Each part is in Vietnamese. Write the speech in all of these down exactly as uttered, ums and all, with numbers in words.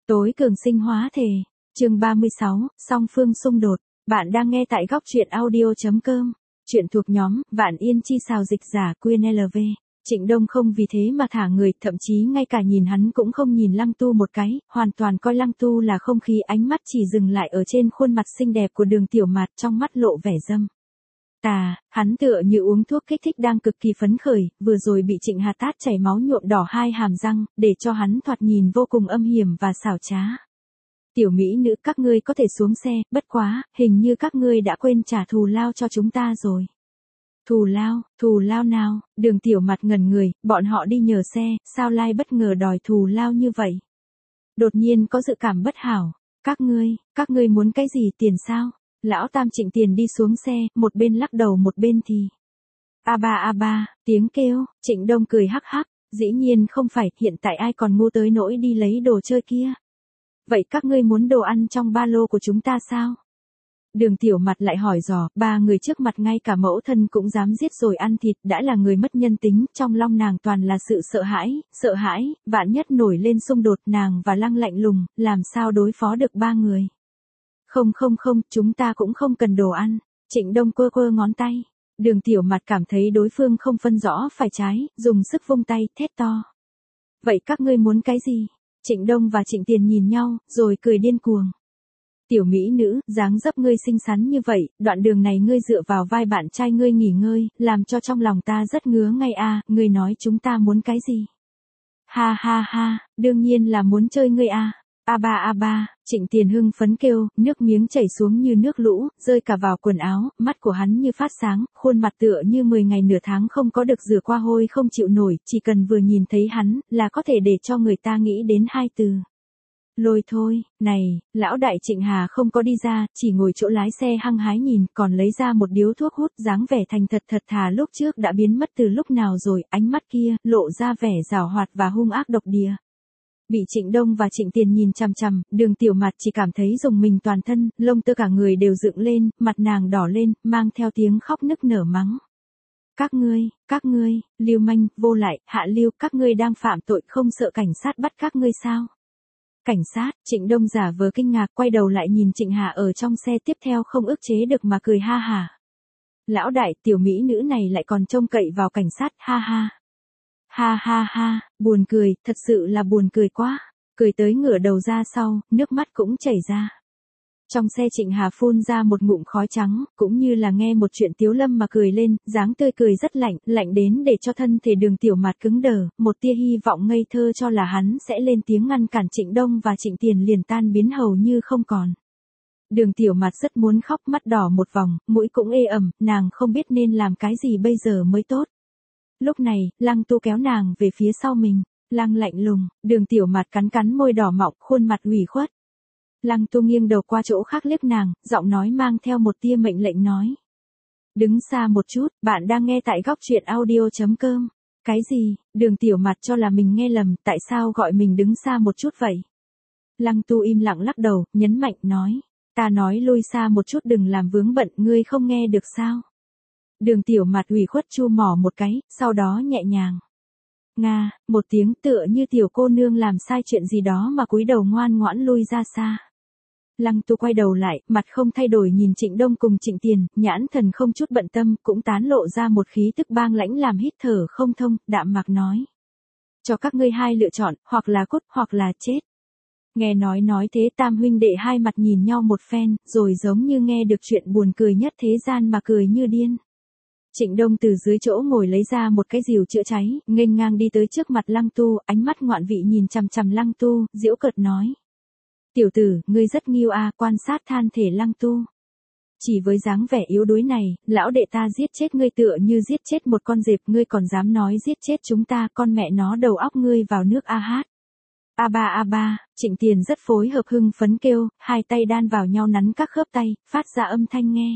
Tối cường sinh hóa thể, chương ba mươi sáu, song phương xung đột. Bạn đang nghe tại góc truyện audio.com. Chuyện thuộc nhóm Vạn Yên Chi xào dịch giả Quyên lờ vê. Trịnh Đông không vì thế mà thả người, thậm chí ngay cả nhìn hắn cũng không nhìn Lăng Tu một cái, hoàn toàn coi Lăng Tu là không khí, ánh mắt chỉ dừng lại ở trên khuôn mặt xinh đẹp của Đường Tiểu Mạt, trong mắt lộ vẻ dâm tà. Hắn tựa như uống thuốc kích thích đang cực kỳ phấn khởi, vừa rồi bị Trịnh Hà tát chảy máu nhuộm đỏ hai hàm răng, để cho hắn thoạt nhìn vô cùng âm hiểm và xảo trá. Tiểu mỹ nữ, các ngươi có thể xuống xe, bất quá, hình như các ngươi đã quên trả thù lao cho chúng ta rồi. Thù lao, thù lao nào? Đường Tiểu Mạt ngẩn người, bọn họ đi nhờ xe, sao lai bất ngờ đòi thù lao như vậy? Đột nhiên có dự cảm bất hảo. Các ngươi, các ngươi muốn cái gì, tiền sao? Lão Tam Trịnh Tiền đi xuống xe, một bên lắc đầu một bên thì a ba a ba, tiếng kêu. Trịnh Đông cười hắc hắc, dĩ nhiên không phải, hiện tại ai còn ngu tới nỗi đi lấy đồ chơi kia. Vậy các ngươi muốn đồ ăn trong ba lô của chúng ta sao? Đường Tiểu Mạt lại hỏi dò, ba người trước mặt ngay cả mẫu thân cũng dám giết rồi ăn thịt, đã là người mất nhân tính, trong lòng nàng toàn là sự sợ hãi, sợ hãi, vạn nhất nổi lên xung đột, nàng và Lăng lạnh lùng, làm sao đối phó được ba người. Không không không, chúng ta cũng không cần đồ ăn. Trịnh Đông quơ quơ ngón tay. Đường Tiểu Mạt cảm thấy đối phương không phân rõ phải trái, dùng sức vung tay, thét to. Vậy các ngươi muốn cái gì? Trịnh Đông và Trịnh Tiền nhìn nhau, rồi cười điên cuồng. Tiểu mỹ nữ, dáng dấp ngươi xinh xắn như vậy, đoạn đường này ngươi dựa vào vai bạn trai ngươi nghỉ ngơi, làm cho trong lòng ta rất ngứa ngay a. Ngươi nói chúng ta muốn cái gì? Ha ha ha, đương nhiên là muốn chơi ngươi a. A ba a ba, Trịnh Tiền hưng phấn kêu, nước miếng chảy xuống như nước lũ, rơi cả vào quần áo, mắt của hắn như phát sáng, khuôn mặt tựa như mười ngày nửa tháng không có được rửa qua hôi không chịu nổi, chỉ cần vừa nhìn thấy hắn, là có thể để cho người ta nghĩ đến hai từ. Lôi thôi. Này, lão đại Trịnh Hà không có đi ra, chỉ ngồi chỗ lái xe hăng hái nhìn, còn lấy ra một điếu thuốc hút, dáng vẻ thành thật thật thà lúc trước đã biến mất từ lúc nào rồi, ánh mắt kia, lộ ra vẻ giảo hoạt và hung ác độc địa. Bị Trịnh Đông và Trịnh Tiền nhìn chằm chằm, Đường Tiểu Mạt chỉ cảm thấy rùng mình toàn thân, lông tơ cả người đều dựng lên, mặt nàng đỏ lên, mang theo tiếng khóc nức nở mắng. Các ngươi, các ngươi, lưu manh, vô lại, hạ lưu, các ngươi đang phạm tội, không sợ cảnh sát bắt các ngươi sao? Cảnh sát? Trịnh Đông giả vờ kinh ngạc, quay đầu lại nhìn Trịnh Hà ở trong xe, tiếp theo không ức chế được mà cười ha hả. Lão đại, tiểu mỹ nữ này lại còn trông cậy vào cảnh sát, ha ha. Ha ha ha, buồn cười, thật sự là buồn cười quá. Cười tới ngửa đầu ra sau, nước mắt cũng chảy ra. Trong xe Trịnh Hà phun ra một ngụm khói trắng, cũng như là nghe một chuyện tiếu lâm mà cười lên, dáng tươi cười rất lạnh, lạnh đến để cho thân thể Đường Tiểu Mạt cứng đờ, một tia hy vọng ngây thơ cho là hắn sẽ lên tiếng ngăn cản Trịnh Đông và Trịnh Tiền liền tan biến hầu như không còn. Đường Tiểu Mạt rất muốn khóc, mắt đỏ một vòng, mũi cũng ê ẩm, nàng không biết nên làm cái gì bây giờ mới tốt. Lúc này, Lăng Tu kéo nàng về phía sau mình. Lăng lạnh lùng, Đường Tiểu Mạt cắn cắn môi đỏ mọng, khuôn mặt ủy khuất. Lăng Tu nghiêng đầu qua chỗ khác liếc nàng, giọng nói mang theo một tia mệnh lệnh nói. Đứng xa một chút, bạn đang nghe tại góc truyện audio.com. Cái gì? Đường Tiểu Mạt cho là mình nghe lầm, tại sao gọi mình đứng xa một chút vậy? Lăng Tu im lặng lắc đầu, nhấn mạnh nói. Ta nói lui xa một chút đừng làm vướng bận, ngươi không nghe được sao? Đường Tiểu Mạt ủy khuất chu mỏ một cái, sau đó nhẹ nhàng. Nga, một tiếng tựa như tiểu cô nương làm sai chuyện gì đó mà cúi đầu ngoan ngoãn lui ra xa. Lăng Tu quay đầu lại, mặt không thay đổi nhìn Trịnh Đông cùng Trịnh Tiền, nhãn thần không chút bận tâm, cũng tán lộ ra một khí tức bang lãnh làm hít thở không thông, đạm mạc nói. Cho các ngươi hai lựa chọn, hoặc là cút, hoặc là chết. Nghe nói nói thế tam huynh đệ hai mặt nhìn nhau một phen, rồi giống như nghe được chuyện buồn cười nhất thế gian mà cười như điên. Trịnh Đông từ dưới chỗ ngồi lấy ra một cái rìu chữa cháy, nghênh ngang đi tới trước mặt Lăng Tu, ánh mắt ngoạn vị nhìn chằm chằm Lăng Tu, giễu cợt nói. Tiểu tử, ngươi rất nghiêu a, quan sát than thể Lăng Tu. Chỉ với dáng vẻ yếu đuối này, lão đệ ta giết chết ngươi tựa như giết chết một con dẹp, ngươi còn dám nói giết chết chúng ta, con mẹ nó đầu óc ngươi vào nước a hát. A ba a ba, Trịnh Tiền rất phối hợp hưng phấn kêu, hai tay đan vào nhau nắn các khớp tay, phát ra âm thanh nghe.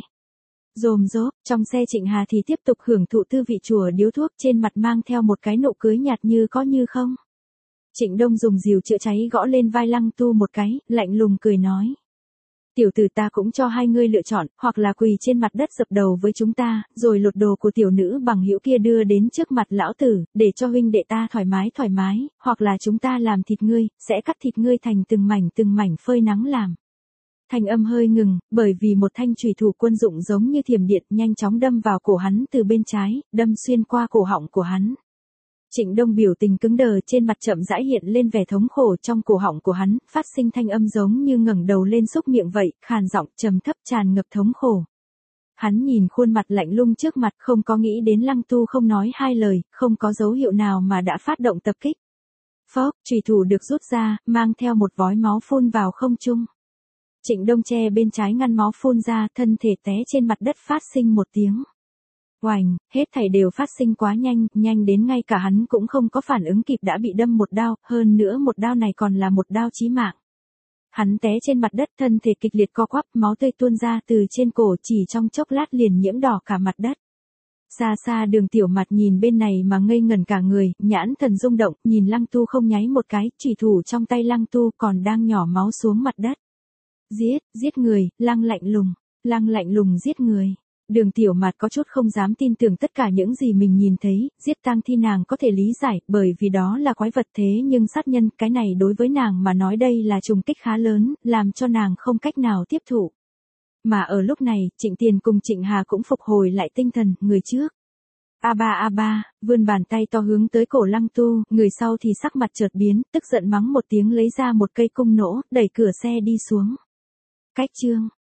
Rồm rốp, trong xe Trịnh Hà thì tiếp tục hưởng thụ tư vị chùa điếu thuốc, trên mặt mang theo một cái nụ cười nhạt như có như không. Trịnh Đông dùng rìu chữa cháy gõ lên vai Lăng Tu một cái, lạnh lùng cười nói. Tiểu tử ta cũng cho hai ngươi lựa chọn, hoặc là quỳ trên mặt đất dập đầu với chúng ta, rồi lột đồ của tiểu nữ bằng hữu kia đưa đến trước mặt lão tử, để cho huynh đệ ta thoải mái thoải mái, hoặc là chúng ta làm thịt ngươi, sẽ cắt thịt ngươi thành từng mảnh từng mảnh phơi nắng làm. Thanh âm hơi ngừng, bởi vì một thanh chùy thủ quân dụng giống như thiểm điện nhanh chóng đâm vào cổ hắn từ bên trái, đâm xuyên qua cổ họng của hắn. Trịnh Đông biểu tình cứng đờ, trên mặt chậm rãi hiện lên vẻ thống khổ, trong cổ họng của hắn phát sinh thanh âm giống như ngẩng đầu lên xúc miệng vậy, khàn giọng trầm thấp tràn ngập thống khổ. Hắn nhìn khuôn mặt lạnh lùng trước mặt, không có nghĩ đến Lăng Tu không nói hai lời, không có dấu hiệu nào mà đã phát động tập kích. Phốc, chùy thủ được rút ra, mang theo một vói máu phun vào không trung. Trịnh Đông che bên trái ngăn máu phun ra, thân thể té trên mặt đất phát sinh một tiếng oành, hết thảy đều phát sinh quá nhanh, nhanh đến ngay cả hắn cũng không có phản ứng kịp đã bị đâm một đao, hơn nữa một đao này còn là một đao chí mạng. Hắn té trên mặt đất, thân thể kịch liệt co quắp, máu tươi tuôn ra từ trên cổ, chỉ trong chốc lát liền nhiễm đỏ cả mặt đất. Xa xa Đường Tiểu Mặt nhìn bên này mà ngây ngẩn cả người, nhãn thần rung động, nhìn Lăng Tu không nháy một cái, chủy thủ trong tay Lăng Tu còn đang nhỏ máu xuống mặt đất. Giết, giết người, Lăng lạnh lùng, Lăng lạnh lùng giết người. Đường Tiểu Mạt có chút không dám tin tưởng tất cả những gì mình nhìn thấy, giết tang thi nàng có thể lý giải, bởi vì đó là quái vật, thế nhưng sát nhân, cái này đối với nàng mà nói đây là trùng kích khá lớn, làm cho nàng không cách nào tiếp thụ. Mà ở lúc này, Trịnh Tiền cùng Trịnh Hà cũng phục hồi lại tinh thần, người trước. A ba a ba, vươn bàn tay to hướng tới cổ Lăng Tu, người sau thì sắc mặt chợt biến, tức giận mắng một tiếng lấy ra một cây cung nỗ, đẩy cửa xe đi xuống. Cách chương